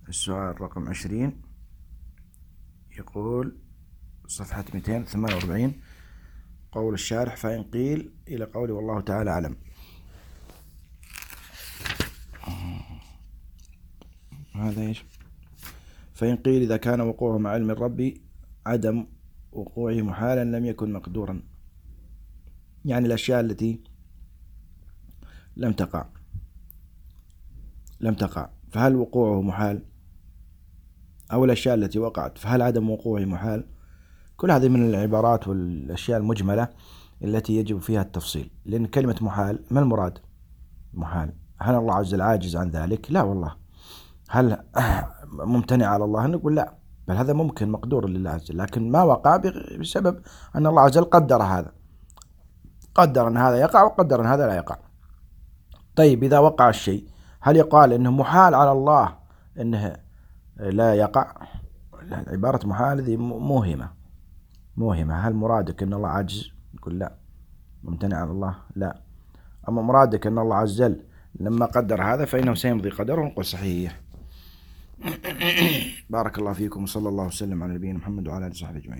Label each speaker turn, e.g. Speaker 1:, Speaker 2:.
Speaker 1: السؤال رقم 20 يقول صفحة 248 قول الشارح فإن قيل إلى قوله والله تعالى أعلم. هذا إيش؟ فإن قيل إذا كان وقوعه مع علم الرب عدم وقوعه محالا لم يكن مقدورا، يعني الأشياء التي لم تقع فهل وقوعه محال، أو الأشياء التي وقعت فهل عدم وقوعه محال؟ كل هذه من العبارات والأشياء المجملة التي يجب فيها التفصيل، لأن كلمة محال ما المراد؟ محال هل الله عز وجل عاجز عن ذلك؟ لا والله. هل ممتنع على الله؟ نقول لا، بل هذا ممكن مقدور لله عز وجل، لكن ما وقع بسبب أن الله عز وجل قدر هذا، قدر أن هذا يقع وقدر أن هذا لا يقع. طيب إذا وقع الشيء هل يقال أنه محال على الله أنه لا يقع؟ عبارة محال هذه موهمة. هل مرادك أن الله عاجز؟ نقول لا. ممتنع على الله؟ لا. أما مرادك أن الله عز وجل لما قدر هذا فإنه سيمضي قدره، نقول صحيح. بارك الله فيكم وصلى الله وسلم على نبينا محمد وعلى آله وصحبه أجمعين.